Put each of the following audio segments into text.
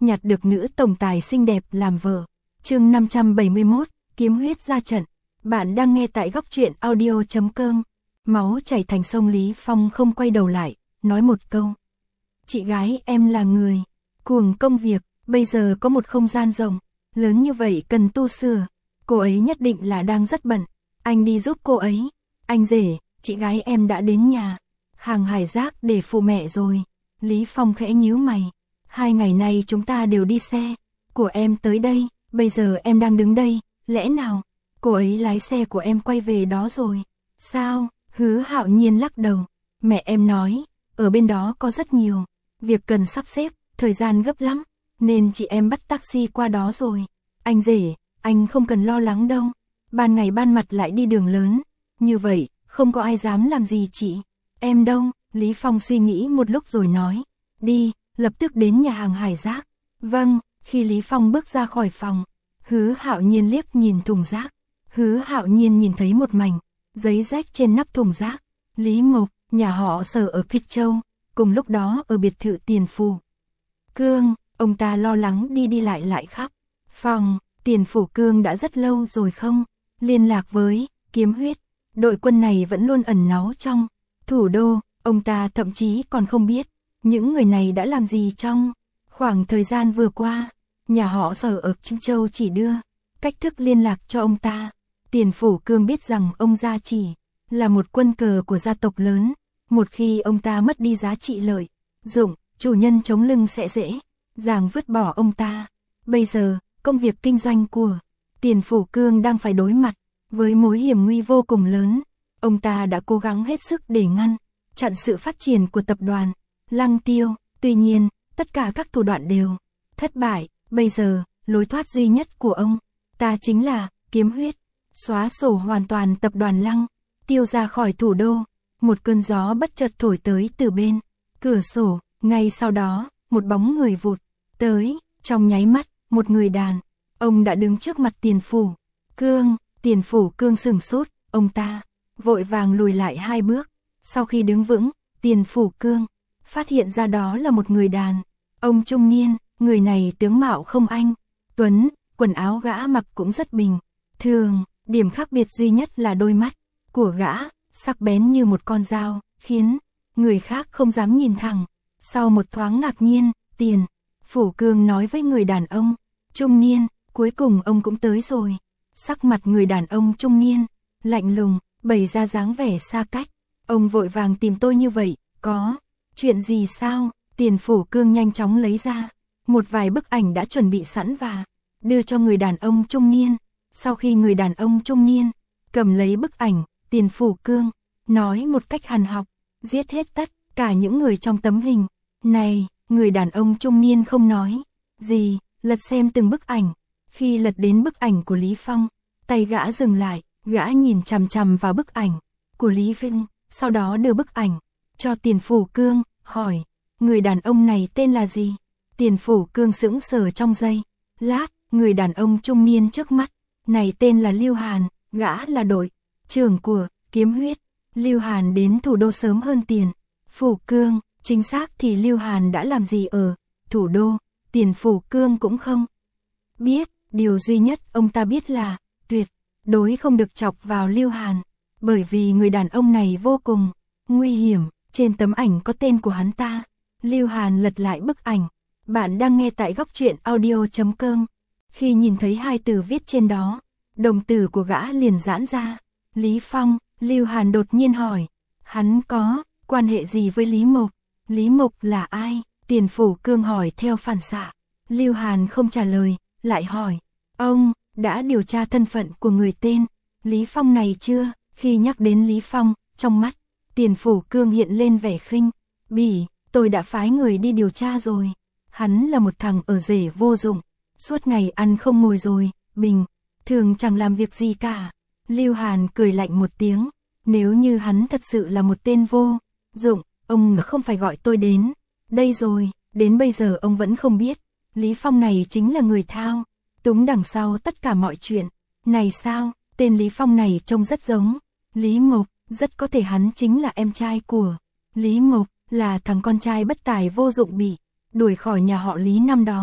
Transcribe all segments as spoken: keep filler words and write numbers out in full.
nhặt được nữ tổng tài xinh đẹp làm vợ. Chương năm trăm bảy mươi mốt, kiếm huyết ra trận. Bạn đang nghe tại góc truyện audio chấm com. Máu chảy thành sông, Lý Phong không quay đầu lại, nói một câu. Chị gái em là người cuồng công việc, bây giờ có một không gian rộng, lớn như vậy cần tu sửa. Cô ấy nhất định là đang rất bận, anh đi giúp cô ấy. Anh rể, chị gái em đã đến nhà hàng hải rác để phụ mẹ rồi. Lý Phong khẽ nhíu mày. Hai ngày nay chúng ta đều đi xe của em tới đây, bây giờ em đang đứng đây, lẽ nào cô ấy lái xe của em quay về đó rồi? Sao? Hứa Hạo Nhiên lắc đầu. Mẹ em nói, ở bên đó có rất nhiều việc cần sắp xếp, thời gian gấp lắm, nên chị em bắt taxi qua đó rồi. Anh rể, anh không cần lo lắng đâu. Ban ngày ban mặt lại đi đường lớn, như vậy, không có ai dám làm gì chị em đâu. Lý Phong suy nghĩ một lúc rồi nói, đi, lập tức đến nhà hàng hải rác. Vâng. Khi Lý Phong bước ra khỏi phòng, Hứa Hạo Nhiên liếc nhìn thùng rác. Hứa Hạo Nhiên nhìn thấy một mảnh giấy rách trên nắp thùng rác. Lý Mộc, nhà họ Sở ở Kịch Châu, cùng lúc đó ở biệt thự Tiền Phủ Cương. Ông ta lo lắng đi đi lại lại khắp phòng. Tiền Phủ Cương đã rất lâu rồi không liên lạc với Kiếm Huyết. Đội quân này vẫn luôn ẩn náu trong thủ đô. Ông ta thậm chí còn không biết những người này đã làm gì trong khoảng thời gian vừa qua. Nhà họ Sở ở Trưng Châu chỉ đưa cách thức liên lạc cho ông ta. Tiền Phủ Cương biết rằng ông gia chỉ là một quân cờ của gia tộc lớn. Một khi ông ta mất đi giá trị lợi dụng, chủ nhân chống lưng sẽ dễ dàng vứt bỏ ông ta. Bây giờ, công việc kinh doanh của Tiền Phủ Cương đang phải đối mặt với mối hiểm nguy vô cùng lớn. Ông ta đã cố gắng hết sức để ngăn chặn sự phát triển của tập đoàn Lăng Tiêu. Tuy nhiên, tất cả các thủ đoạn đều thất bại. Bây giờ, lối thoát duy nhất của ông ta chính là kiếm huyết, xóa sổ hoàn toàn tập đoàn Lăng Tiêu ra khỏi thủ đô. Một cơn gió bất chợt thổi tới từ bên cửa sổ. Ngay sau đó, một bóng người vụt tới. Trong nháy mắt, một người đàn ông đã đứng trước mặt Tiền Phủ Cương. Tiền Phủ Cương sửng sốt, ông ta vội vàng lùi lại hai bước. Sau khi đứng vững, Tiền Phủ Cương phát hiện ra đó là một người đàn ông trung niên. Người này tướng mạo không anh tuấn, quần áo gã mặc cũng rất bình thường. Điểm khác biệt duy nhất là đôi mắt của gã sắc bén như một con dao, khiến người khác không dám nhìn thẳng. Sau một thoáng ngạc nhiên, Tiền Phủ Cương nói với người đàn ông trung niên, cuối cùng ông cũng tới rồi. Sắc mặt người đàn ông trung niên lạnh lùng, bày ra dáng vẻ xa cách. Ông vội vàng tìm tôi như vậy, có chuyện gì sao? Tiền Phủ Cương nhanh chóng lấy ra một vài bức ảnh đã chuẩn bị sẵn và đưa cho người đàn ông trung niên. Sau khi người đàn ông trung niên cầm lấy bức ảnh, Tiền Phủ Cương nói một cách hàn học, giết hết tất cả những người trong tấm hình này. Người đàn ông trung niên không nói gì, lật xem từng bức ảnh. Khi lật đến bức ảnh của Lý Phong, tay gã dừng lại, gã nhìn chằm chằm vào bức ảnh của Lý Vinh, sau đó đưa bức ảnh cho Tiền Phủ Cương, hỏi, người đàn ông này tên là gì? Tiền Phủ Cương sững sờ trong giây lát. Người đàn ông trung niên trước mắt này tên là Lưu Hàn, gã là đội trưởng của Kiếm Huyết. Lưu Hàn đến thủ đô sớm hơn Tiền Phủ Cương, chính xác thì Lưu Hàn đã làm gì ở thủ đô, Tiền Phủ Cương cũng không biết. Điều duy nhất ông ta biết là tuyệt đối không được chọc vào Lưu Hàn, bởi vì người đàn ông này vô cùng nguy hiểm. Trên tấm ảnh có tên của hắn ta. Lưu Hàn lật lại bức ảnh. Bạn đang nghe tại góc truyện audio chấm com. Khi nhìn thấy hai từ viết trên đó, đồng tử của gã liền giãn ra. Lý Phong. Lưu Hàn đột nhiên hỏi, hắn có quan hệ gì với Lý Mộc? Lý Mộc là ai? Tiền Phủ Cương hỏi theo phản xạ. Lưu Hàn không trả lời, lại hỏi, ông đã điều tra thân phận của người tên Lý Phong này chưa? Khi nhắc đến Lý Phong, trong mắt Tiền Phủ Cương hiện lên vẻ khinh bỉ. Tôi đã phái người đi điều tra rồi. Hắn là một thằng ở rể vô dụng, suốt ngày ăn không ngồi rồi, bình thường chẳng làm việc gì cả. Lưu Hàn cười lạnh một tiếng, nếu như hắn thật sự là một tên vô dụng, ông không phải gọi tôi đến đây rồi. Đến bây giờ ông vẫn không biết Lý Phong này chính là người thao túng đằng sau tất cả mọi chuyện này sao? Tên Lý Phong này trông rất giống Lý Mộc, rất có thể hắn chính là em trai của Lý Mộc, là thằng con trai bất tài vô dụng bị đuổi khỏi nhà họ Lý năm đó.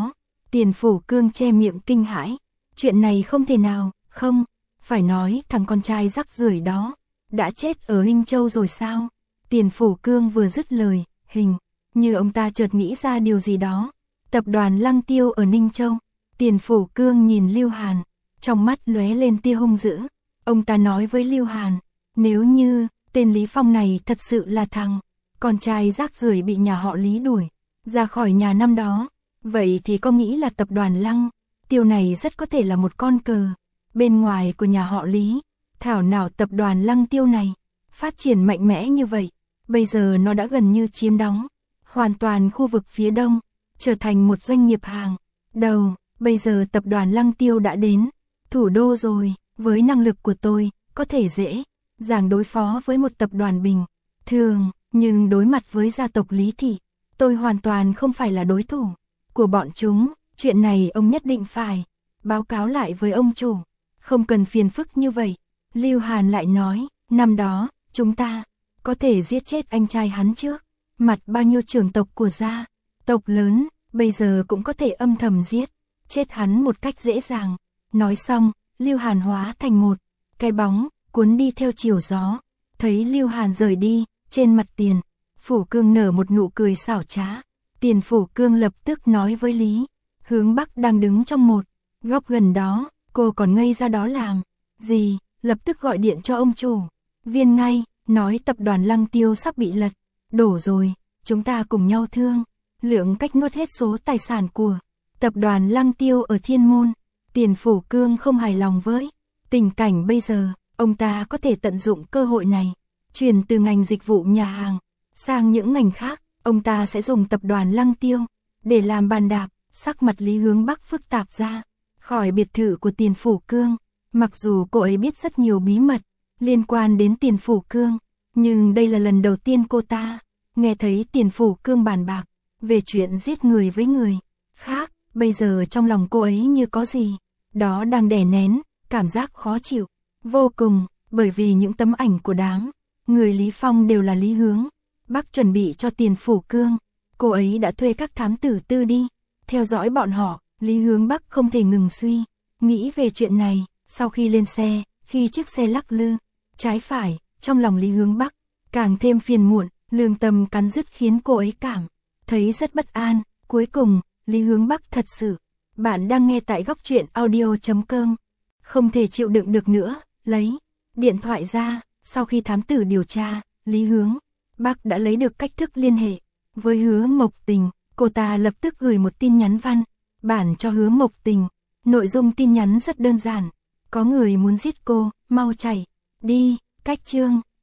Tiền Phủ Cương che miệng kinh hãi. Chuyện này không thể nào, không, phải nói thằng con trai rắc rưởi đó, đã chết ở Hinh Châu rồi sao? Tiền Phủ Cương vừa dứt lời, hình như ông ta chợt nghĩ ra điều gì đó. Tập đoàn Lăng Tiêu ở Ninh Châu. Tiền Phủ Cương nhìn Lưu Hàn, trong mắt lóe lên tia hung dữ. Ông ta nói với Lưu Hàn, nếu như tên Lý Phong này thật sự là thằng con trai rác rưởi bị nhà họ Lý đuổi ra khỏi nhà năm đó, vậy thì có nghĩ là tập đoàn Lăng Tiêu này rất có thể là một con cờ bên ngoài của nhà họ Lý. Thảo nào tập đoàn Lăng Tiêu này phát triển mạnh mẽ như vậy, bây giờ nó đã gần như chiếm đóng hoàn toàn khu vực phía đông, trở thành một doanh nghiệp hàng đầu. Bây giờ tập đoàn Lăng Tiêu đã đến thủ đô rồi, với năng lực của tôi, có thể dễ dàng đối phó với một tập đoàn bình thường, nhưng đối mặt với gia tộc Lý Thị, tôi hoàn toàn không phải là đối thủ của bọn chúng. Chuyện này ông nhất định phải báo cáo lại với ông chủ, không cần phiền phức như vậy. Lưu Hàn lại nói, năm đó, chúng ta có thể giết chết anh trai hắn trước mặt bao nhiêu trưởng tộc của gia tộc lớn, bây giờ cũng có thể âm thầm giết chết hắn một cách dễ dàng. Nói xong, Lưu Hàn hóa thành một cái bóng, cuốn đi theo chiều gió. Thấy Lưu Hàn rời đi, trên mặt Tiền Phủ Cương nở một nụ cười xảo trá. Tiền Phủ Cương lập tức nói với Lý Hướng Bắc đang đứng trong một góc gần đó, cô còn ngây ra đó làm gì, lập tức gọi điện cho ông chủ Viên ngay, nói tập đoàn Lăng Tiêu sắp bị lật đổ rồi, chúng ta cùng nhau thương lượng cách nuốt hết số tài sản của tập đoàn Lăng Tiêu ở Thiên Môn. Tiền Phủ Cương không hài lòng với tình cảnh bây giờ, ông ta có thể tận dụng cơ hội này, chuyển từ ngành dịch vụ nhà hàng sang những ngành khác. Ông ta sẽ dùng tập đoàn Lăng Tiêu để làm bàn đạp. Sắc mặt Lý Hướng Bắc phức tạp ra khỏi biệt thự của Tiền Phủ Cương. Mặc dù cô ấy biết rất nhiều bí mật liên quan đến Tiền Phủ Cương, nhưng đây là lần đầu tiên cô ta nghe thấy Tiền Phủ Cương bàn bạc về chuyện giết người với người khác. Bây giờ trong lòng cô ấy như có gì đó đang đè nén, cảm giác khó chịu vô cùng, bởi vì những tấm ảnh của đám người Lý Phong đều là Lý Hướng Bắc chuẩn bị cho Tiền Phủ Cương. Cô ấy đã thuê các thám tử tư đi theo dõi bọn họ. Lý Hướng Bắc không thể ngừng suy nghĩ về chuyện này. Sau khi lên xe, khi chiếc xe lắc lư trái phải, trong lòng Lý Hướng Bắc càng thêm phiền muộn, lương tâm cắn rứt khiến cô ấy cảm thấy rất bất an. Cuối cùng, Lý Hướng Bắc thật sự. Bạn đang nghe tại góc truyện audio chấm com. Không thể chịu đựng được nữa, lấy điện thoại ra. Sau khi thám tử điều tra, Lý Hướng Bắc đã lấy được cách thức liên hệ với Hứa Mộc Tình. Cô ta lập tức gửi một tin nhắn văn bản cho Hứa Mộc Tình. Nội dung tin nhắn rất đơn giản: có người muốn giết cô, mau chạy đi. Cách chương